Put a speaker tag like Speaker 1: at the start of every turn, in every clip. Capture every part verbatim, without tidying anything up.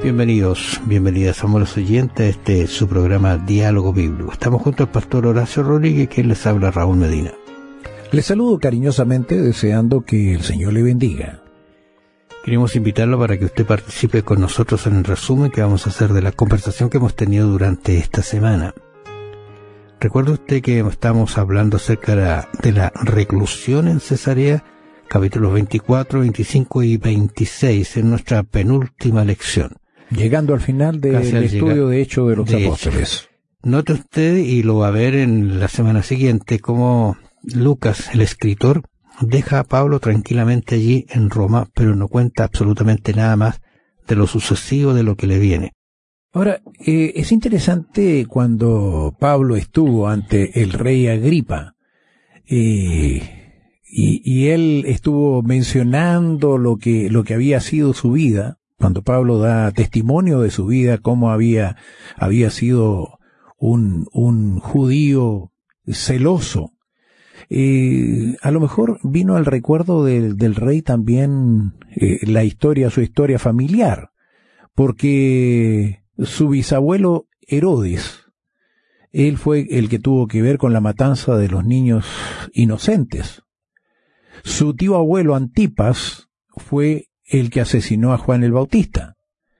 Speaker 1: Bienvenidos, bienvenidas, amigos oyentes, a este su programa Diálogo Bíblico. Estamos junto al pastor Horacio Rodríguez, quien les habla, Raúl Medina.
Speaker 2: Les saludo cariñosamente, deseando que el Señor le bendiga.
Speaker 1: Queremos invitarlo para que usted participe con nosotros en el resumen que vamos a hacer de la conversación que hemos tenido durante esta semana. Recuerde usted que estamos hablando acerca de la, de la reclusión en Cesarea, capítulos veinticuatro, veinticinco y veintiséis, en nuestra penúltima lección.
Speaker 2: Llegando al final del
Speaker 1: al
Speaker 2: estudio
Speaker 1: llegar,
Speaker 2: de Hechos de los
Speaker 1: de
Speaker 2: Apóstoles.
Speaker 1: Hecho. Note usted, y lo va a ver en la semana siguiente, cómo Lucas, el escritor, deja a Pablo tranquilamente allí en Roma, pero no cuenta absolutamente nada más de lo sucesivo, de lo que le viene.
Speaker 2: Ahora, eh, es interesante cuando Pablo estuvo ante el rey Agripa, eh, y, y él estuvo mencionando lo que, lo que había sido su vida, cuando Pablo da testimonio de su vida, cómo había, había sido un, un judío celoso. Eh, a lo mejor vino al recuerdo del, del rey también eh, la historia, su historia familiar, porque su bisabuelo Herodes, él fue el que tuvo que ver con la matanza de los niños inocentes. Su tío abuelo Antipas fue el que asesinó a Juan el Bautista.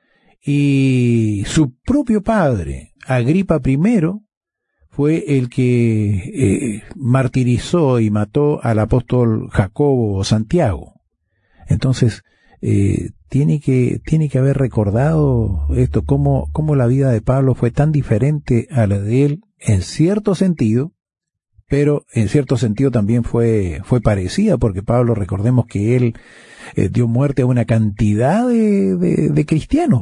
Speaker 2: Y su propio padre, Agripa primero, fue el que eh, martirizó y mató al apóstol Jacobo o Santiago. Entonces, eh, tiene que, tiene que haber recordado esto, cómo, cómo la vida de Pablo fue tan diferente a la de él en cierto sentido, pero en cierto sentido también fue, fue parecida, porque Pablo, recordemos que él eh, dio muerte a una cantidad de, de, de cristianos.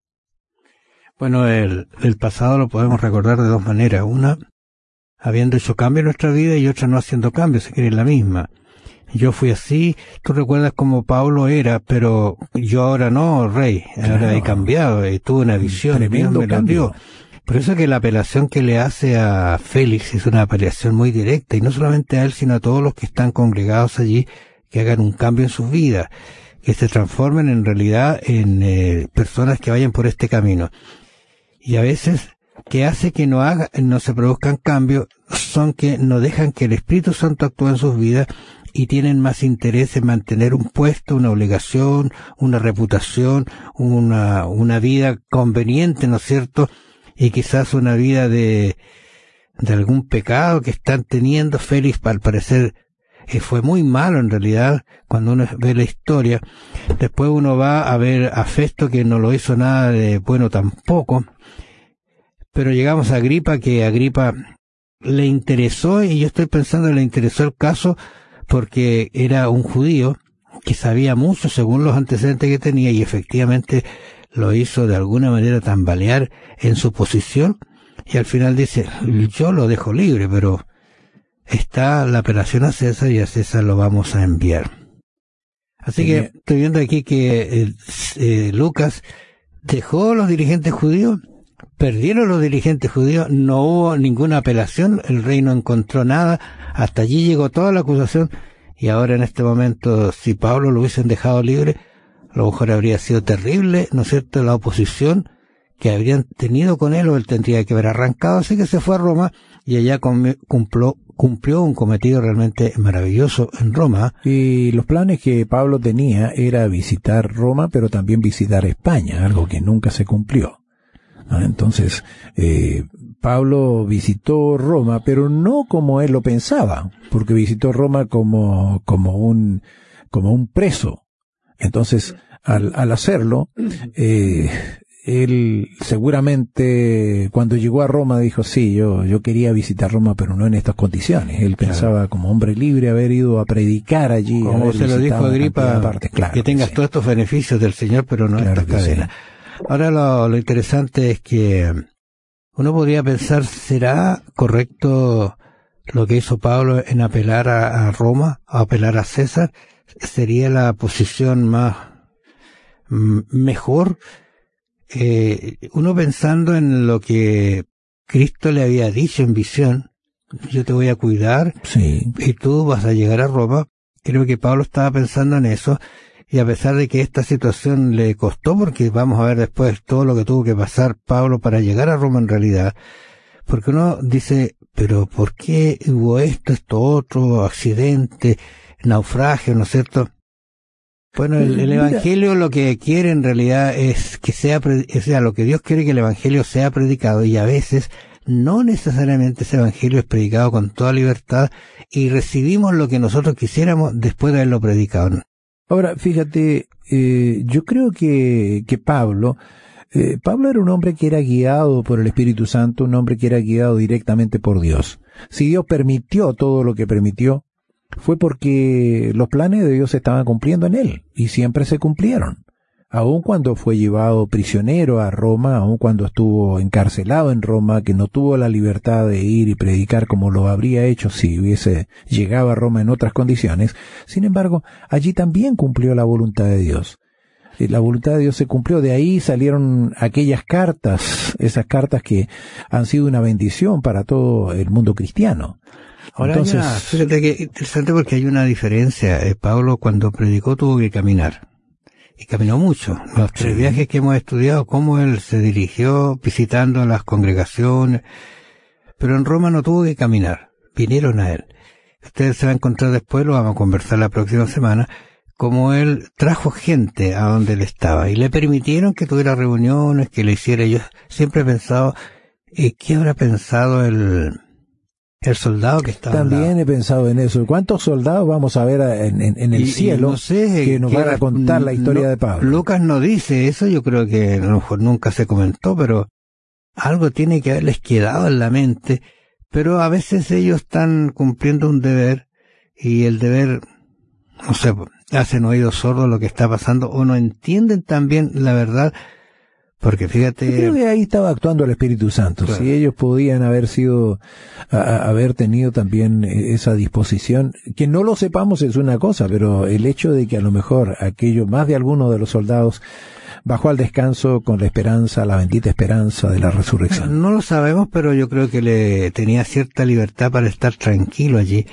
Speaker 1: Bueno, el, el pasado lo podemos recordar de dos maneras. Una, habiendo hecho cambio en nuestra vida, y otra no haciendo cambio, se quiere la misma. Yo fui así, tú recuerdas cómo Pablo era, pero yo ahora no, rey, ahora claro. He cambiado, y tuve una visión,
Speaker 2: tremendo
Speaker 1: me lo
Speaker 2: cambio.
Speaker 1: dio. Por eso que la apelación que le hace a Félix es una apelación muy directa, y no solamente a él, sino a todos los que están congregados allí, que hagan un cambio en sus vidas, que se transformen en realidad en eh, personas que vayan por este camino. Y a veces, que hace que no haga, no se produzcan cambios, son que no dejan que el Espíritu Santo actúe en sus vidas, y tienen más interés en mantener un puesto, una obligación, una reputación, una, una vida conveniente, ¿no es cierto? Y quizás una vida de, de algún pecado que están teniendo. Félix, al parecer, eh, fue muy malo en realidad, cuando uno ve la historia. Después uno va a ver a Festo, que no lo hizo nada de bueno tampoco. Pero llegamos a Agripa, que a Agripa le interesó, y yo estoy pensando, le interesó el caso, porque era un judío que sabía mucho según los antecedentes que tenía, y efectivamente lo hizo de alguna manera tambalear en su posición, y al final dice, yo lo dejo libre, pero está la apelación a César, y a César lo vamos a enviar. Así sí, que estoy viendo aquí que eh, eh, Lucas dejó a los dirigentes judíos, perdieron los dirigentes judíos, no hubo ninguna apelación, el rey no encontró nada, hasta allí llegó toda la acusación, y ahora en este momento, si Pablo lo hubiesen dejado libre, a lo mejor habría sido terrible, ¿no es cierto?, la oposición que habrían tenido con él, o él tendría que haber arrancado, así que se fue a Roma, y allá cumplió, cumplió un cometido realmente maravilloso en Roma.
Speaker 2: Y los planes que Pablo tenía era visitar Roma, pero también visitar España, algo que nunca se cumplió. Entonces, eh, Pablo visitó Roma, pero no como él lo pensaba, porque visitó Roma como, como un, como un preso. Entonces, al, al hacerlo, eh, él seguramente cuando llegó a Roma dijo, sí, yo, yo quería visitar Roma, pero no en estas condiciones. Él pensaba, claro, como hombre libre haber ido a predicar allí.
Speaker 1: Como se lo dijo Agripa, claro, que tengas sí. todos estos beneficios del Señor, pero no
Speaker 2: claro
Speaker 1: estas cadenas.
Speaker 2: Sí.
Speaker 1: Ahora lo, lo interesante es que uno podría pensar, ¿será correcto lo que hizo Pablo en apelar a, a Roma, a apelar a César? ¿Sería la posición más m- mejor? Eh, uno pensando en lo que Cristo le había dicho en visión, yo te voy a cuidar,
Speaker 2: sí.
Speaker 1: y tú vas a llegar a Roma. Creo que Pablo estaba pensando en eso, y a pesar de que esta situación le costó, porque vamos a ver después todo lo que tuvo que pasar Pablo para llegar a Roma en realidad, porque uno dice, pero ¿por qué hubo esto, esto otro, accidente, naufragio, ¿no es cierto? Bueno, el, el Evangelio lo que quiere en realidad es que sea, o sea, lo que Dios quiere que el Evangelio sea predicado, y a veces no necesariamente ese Evangelio es predicado con toda libertad y recibimos lo que nosotros quisiéramos después de haberlo predicado.
Speaker 2: Ahora, fíjate, eh, yo creo que, que Pablo, eh, Pablo era un hombre que era guiado por el Espíritu Santo, un hombre que era guiado directamente por Dios. Si Dios permitió todo lo que permitió, fue porque los planes de Dios se estaban cumpliendo en él, y siempre se cumplieron. Aun cuando fue llevado prisionero a Roma, aun cuando estuvo encarcelado en Roma, que no tuvo la libertad de ir y predicar como lo habría hecho si hubiese llegado a Roma en otras condiciones, sin embargo, allí también cumplió la voluntad de Dios. La voluntad de Dios se cumplió, de ahí salieron aquellas cartas, esas cartas que han sido una bendición para todo el mundo cristiano.
Speaker 1: Ahora,
Speaker 2: entonces,
Speaker 1: una, fíjate que interesante porque hay una diferencia. Eh, Pablo cuando predicó tuvo que caminar. Y caminó mucho. Los tres sí. viajes que hemos estudiado, cómo él se dirigió visitando a las congregaciones. Pero en Roma no tuvo que caminar. Vinieron a él. Ustedes se van a encontrar después, lo vamos a conversar la próxima semana, cómo él trajo gente a donde él estaba. Y le permitieron que tuviera reuniones, que le hiciera. Yo siempre he pensado, eh, ¿qué habrá pensado el... el soldado que estaba
Speaker 2: También he pensado en eso. ¿Cuántos soldados vamos a ver en, en, en el y, cielo y no sé, que nos van a contar la historia
Speaker 1: no,
Speaker 2: de Pablo?
Speaker 1: Lucas no dice eso, yo creo que a lo mejor nunca se comentó, pero algo tiene que haberles quedado en la mente. Pero a veces ellos están cumpliendo un deber y el deber, no sé, hacen oídos sordos a lo que está pasando o no entienden también la verdad. Porque fíjate...
Speaker 2: Yo creo que ahí estaba actuando el Espíritu Santo. Claro. Si ellos podían haber sido, a, a, haber tenido también esa disposición, que no lo sepamos es una cosa, pero el hecho de que a lo mejor aquello, más de alguno de los soldados bajó al descanso con la esperanza, la bendita esperanza de la resurrección.
Speaker 1: No lo sabemos, pero yo creo que le tenía cierta libertad para estar tranquilo allí.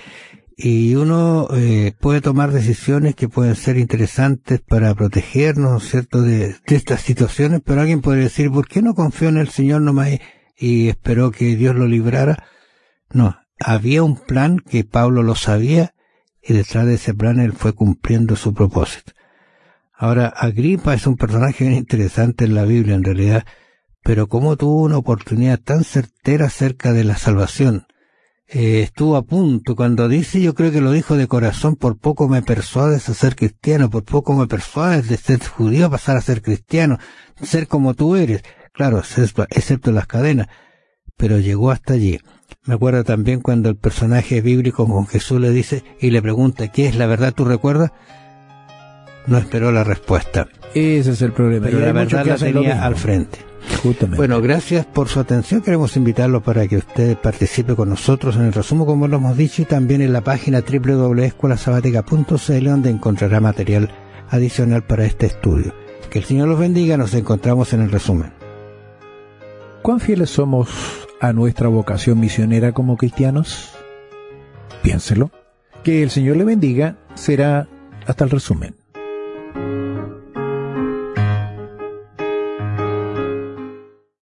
Speaker 1: Y uno eh, puede tomar decisiones que pueden ser interesantes para protegernos, ¿cierto?, de, de estas situaciones, pero alguien podría decir, ¿por qué no confió en el Señor nomás y, y esperó que Dios lo librara? No, había un plan que Pablo lo sabía y detrás de ese plan él fue cumpliendo su propósito. Ahora, Agripa es un personaje bien interesante en la Biblia en realidad, pero cómo tuvo una oportunidad tan certera acerca de la salvación. Eh, estuvo a punto, cuando dice, yo creo que lo dijo de corazón, por poco me persuades a ser cristiano, por poco me persuades de ser judío a pasar a ser cristiano, ser como tú eres, claro, excepto las cadenas, pero llegó hasta allí. Me acuerdo también cuando el personaje bíblico con Jesús le dice y le pregunta, ¿qué es la verdad? ¿Tú recuerdas? No esperó la respuesta.
Speaker 2: Ese es el problema.
Speaker 1: Pero la verdad la tenía al frente.
Speaker 2: Justamente.
Speaker 1: Bueno, gracias por su atención. Queremos invitarlo para que usted participe con nosotros en el resumen, como lo hemos dicho, y también en la página doble u doble u doble u punto escuela sabática punto c l, donde encontrará material adicional para este estudio. Que el Señor los bendiga. Nos encontramos en el resumen.
Speaker 2: ¿Cuán fieles somos a nuestra vocación misionera como cristianos? Piénselo. Que el Señor le bendiga. Será hasta el resumen.